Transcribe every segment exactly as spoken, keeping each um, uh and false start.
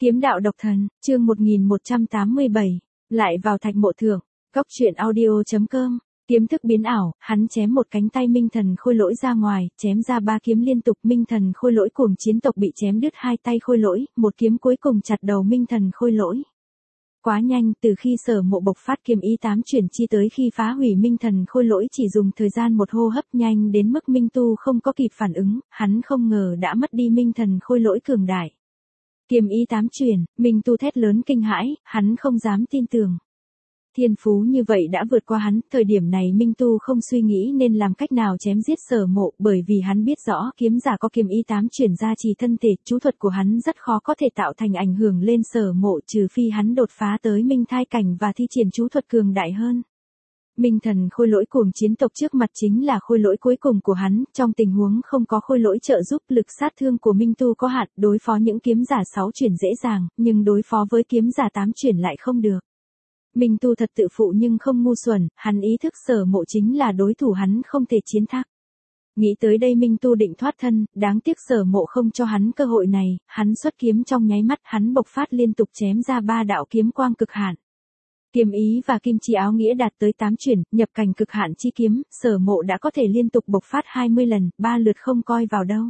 Kiếm đạo độc thần, chương một nghìn một trăm tám mươi bảy, lại vào thạch mộ thượng, cốc truyện audio.com, kiếm thức biến ảo, hắn chém một cánh tay minh thần khôi lỗi ra ngoài, chém ra ba kiếm liên tục, minh thần khôi lỗi cuồng chiến tộc bị chém đứt hai tay khôi lỗi, một kiếm cuối cùng chặt đầu minh thần khôi lỗi. Quá nhanh, từ khi Sở Mộ bộc phát kiếm ý tám chuyển chi tới khi phá hủy minh thần khôi lỗi chỉ dùng thời gian một hô hấp, nhanh đến mức Minh Tu không có kịp phản ứng, hắn không ngờ đã mất đi minh thần khôi lỗi cường đại. Kiếm ý tám chuyển, Minh Tu thét lớn kinh hãi, hắn không dám tin tưởng. Thiên phú như vậy đã vượt qua hắn, thời điểm này Minh Tu không suy nghĩ nên làm cách nào chém giết Sở Mộ, bởi vì hắn biết rõ kiếm giả có kiếm ý tám chuyển ra trì thân thể, chú thuật của hắn rất khó có thể tạo thành ảnh hưởng lên Sở Mộ trừ phi hắn đột phá tới minh thai cảnh và thi triển chú thuật cường đại hơn. Minh thần khôi lỗi cuồng chiến tộc trước mặt chính là khôi lỗi cuối cùng của hắn, trong tình huống không có khôi lỗi trợ giúp, lực sát thương của Minh Tu có hạn, đối phó những kiếm giả sáu chuyển dễ dàng, nhưng đối phó với kiếm giả tám chuyển lại không được. Minh Tu thật tự phụ nhưng không ngu xuẩn, hắn ý thức Sở Mộ chính là đối thủ hắn không thể chiến thắng. Nghĩ tới đây Minh Tu định thoát thân, đáng tiếc Sở Mộ không cho hắn cơ hội này, hắn xuất kiếm trong nháy mắt, hắn bộc phát liên tục chém ra ba đạo kiếm quang cực hạn. Kiếm ý và kim chi áo nghĩa đạt tới tám chuyển, nhập cảnh cực hạn chi kiếm, Sở Mộ đã có thể liên tục bộc phát hai mươi lần, ba lượt không coi vào đâu.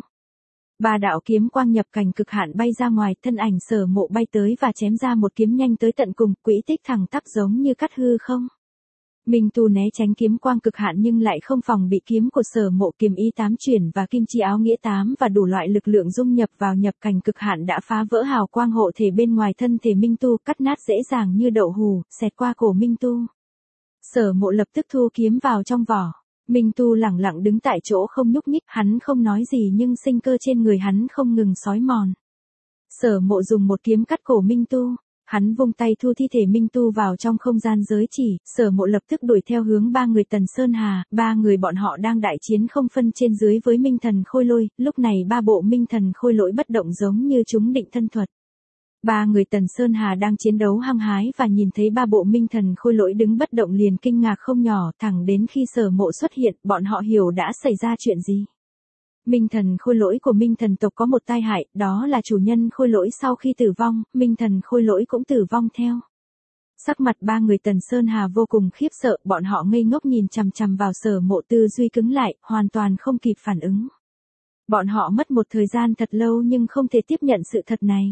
Ba đạo kiếm quang nhập cảnh cực hạn bay ra ngoài, thân ảnh Sở Mộ bay tới và chém ra một kiếm nhanh tới tận cùng, quỹ tích thẳng tắp giống như cắt hư không. Minh Tu né tránh kiếm quang cực hạn nhưng lại không phòng bị kiếm của Sở Mộ, kiếm ý tám chuyển và kim chi áo nghĩa tám và đủ loại lực lượng dung nhập vào nhập cảnh cực hạn đã phá vỡ hào quang hộ thể bên ngoài thân thể Minh Tu, cắt nát dễ dàng như đậu hù, xẹt qua cổ Minh Tu. Sở Mộ lập tức thu kiếm vào trong vỏ. Minh Tu lẳng lặng đứng tại chỗ không nhúc nhích, hắn không nói gì nhưng sinh cơ trên người hắn không ngừng xói mòn. Sở Mộ dùng một kiếm cắt cổ Minh Tu, hắn vung tay thu thi thể Minh Tu vào trong không gian giới chỉ, Sở Mộ lập tức đuổi theo hướng ba người Tần Sơn Hà, ba người bọn họ đang đại chiến không phân trên dưới với minh thần khôi lôi, lúc này ba bộ minh thần khôi lỗi bất động giống như chúng định thân thuật. Ba người Tần Sơn Hà đang chiến đấu hăng hái và nhìn thấy ba bộ minh thần khôi lỗi đứng bất động liền kinh ngạc không nhỏ, thẳng đến khi Sở Mộ xuất hiện, bọn họ hiểu đã xảy ra chuyện gì. Minh thần khôi lỗi của minh thần tộc có một tai hại, đó là chủ nhân khôi lỗi sau khi tử vong, minh thần khôi lỗi cũng tử vong theo. Sắc mặt ba người Tần Sơn Hà vô cùng khiếp sợ, bọn họ ngây ngốc nhìn chằm chằm vào Sở Mộ, tư duy cứng lại, hoàn toàn không kịp phản ứng. Bọn họ mất một thời gian thật lâu nhưng không thể tiếp nhận sự thật này.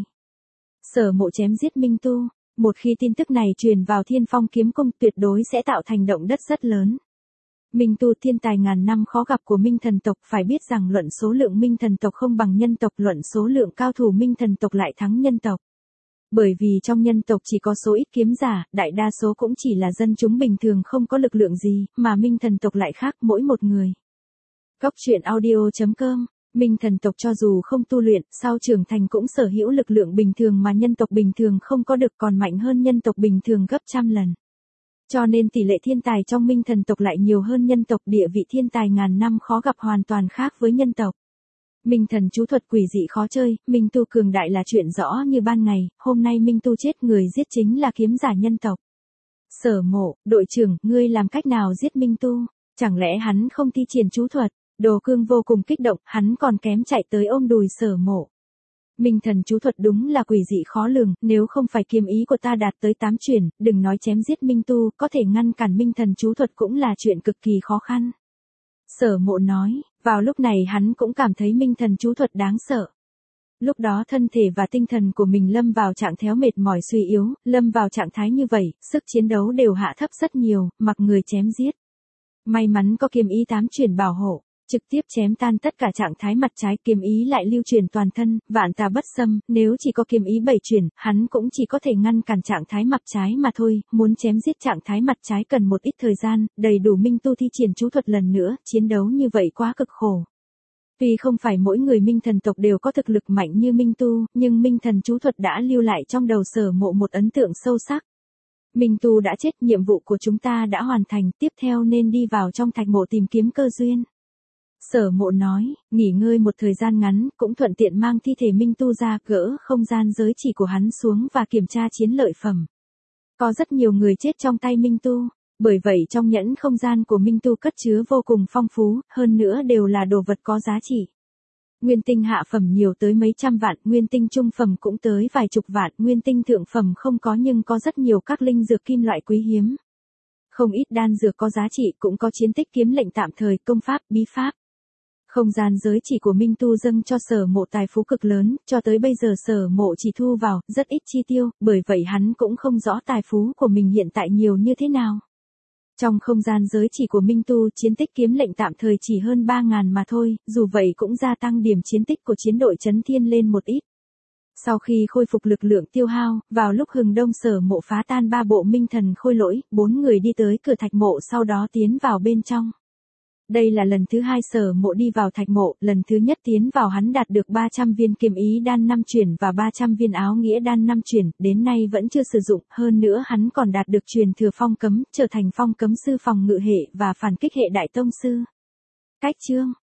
Sở Mộ chém giết Minh Tu, một khi tin tức này truyền vào Thiên Phong kiếm cung tuyệt đối sẽ tạo thành động đất rất lớn. Minh Tu thiên tài ngàn năm khó gặp của minh thần tộc, phải biết rằng luận số lượng minh thần tộc không bằng nhân tộc, luận số lượng cao thủ minh thần tộc lại thắng nhân tộc. Bởi vì trong nhân tộc chỉ có số ít kiếm giả, đại đa số cũng chỉ là dân chúng bình thường không có lực lượng gì, mà minh thần tộc lại khác mỗi một người. Cốc truyện audio.com, minh thần tộc cho dù không tu luyện, sau trưởng thành cũng sở hữu lực lượng bình thường mà nhân tộc bình thường không có được, còn mạnh hơn nhân tộc bình thường gấp trăm lần. Cho nên tỷ lệ thiên tài trong minh thần tộc lại nhiều hơn nhân tộc, địa vị thiên tài ngàn năm khó gặp hoàn toàn khác với nhân tộc. Minh thần chú thuật quỷ dị khó chơi, Minh Tu cường đại là chuyện rõ như ban ngày, hôm nay Minh Tu chết, người giết chính là kiếm giả nhân tộc. Sở Mộ, đội trưởng, ngươi làm cách nào giết Minh Tu? Chẳng lẽ hắn không thi triển chú thuật? Đồ Cương vô cùng kích động, hắn còn kém chạy tới ôm đùi Sở Mộ. Minh thần chú thuật đúng là quỷ dị khó lường, nếu không phải kiếm ý của ta đạt tới tám chuyển, đừng nói chém giết Minh Tu, có thể ngăn cản minh thần chú thuật cũng là chuyện cực kỳ khó khăn. Sở Mộ nói, vào lúc này hắn cũng cảm thấy minh thần chú thuật đáng sợ. Lúc đó thân thể và tinh thần của mình lâm vào trạng thái mệt mỏi suy yếu, lâm vào trạng thái như vậy, sức chiến đấu đều hạ thấp rất nhiều, mặc người chém giết. May mắn có kiếm ý tám chuyển bảo hộ, trực tiếp chém tan tất cả trạng thái mặt trái, kiếm ý lại lưu truyền toàn thân, vạn tà bất xâm, nếu chỉ có kiếm ý bảy chuyển, hắn cũng chỉ có thể ngăn cản trạng thái mặt trái mà thôi, muốn chém giết trạng thái mặt trái cần một ít thời gian, đầy đủ Minh Tu thi triển chú thuật lần nữa, chiến đấu như vậy quá cực khổ. Tuy không phải mỗi người minh thần tộc đều có thực lực mạnh như Minh Tu, nhưng minh thần chú thuật đã lưu lại trong đầu Sở Mộ một ấn tượng sâu sắc. Minh Tu đã chết, nhiệm vụ của chúng ta đã hoàn thành, tiếp theo nên đi vào trong thạch mộ tìm kiếm cơ duyên. Sở Mộ nói, nghỉ ngơi một thời gian ngắn, cũng thuận tiện mang thi thể Minh Tu ra, gỡ không gian giới chỉ của hắn xuống và kiểm tra chiến lợi phẩm. Có rất nhiều người chết trong tay Minh Tu, bởi vậy trong nhẫn không gian của Minh Tu cất chứa vô cùng phong phú, hơn nữa đều là đồ vật có giá trị. Nguyên tinh hạ phẩm nhiều tới mấy trăm vạn, nguyên tinh trung phẩm cũng tới vài chục vạn, nguyên tinh thượng phẩm không có nhưng có rất nhiều các linh dược kim loại quý hiếm. Không ít đan dược có giá trị, cũng có chiến tích kiếm lệnh tạm thời, công pháp, bí pháp. Không gian giới chỉ của Minh Tu dâng cho Sở Mộ tài phú cực lớn, cho tới bây giờ Sở Mộ chỉ thu vào, rất ít chi tiêu, bởi vậy hắn cũng không rõ tài phú của mình hiện tại nhiều như thế nào. Trong không gian giới chỉ của Minh Tu, chiến tích kiếm lệnh tạm thời chỉ hơn ba ngàn mà thôi, dù vậy cũng gia tăng điểm chiến tích của chiến đội Chấn Thiên lên một ít. Sau khi khôi phục lực lượng tiêu hao, vào lúc hừng đông Sở Mộ phá tan ba bộ minh thần khôi lỗi, bốn người đi tới cửa thạch mộ sau đó tiến vào bên trong. Đây là lần thứ hai Sở Mộ đi vào thạch mộ, lần thứ nhất tiến vào hắn đạt được ba trăm viên kiếm ý đan năm chuyển và ba trăm viên áo nghĩa đan năm chuyển, đến nay vẫn chưa sử dụng, hơn nữa hắn còn đạt được truyền thừa phong cấm, trở thành phong cấm sư phòng ngự hệ và phản kích hệ đại tông sư. Cách chương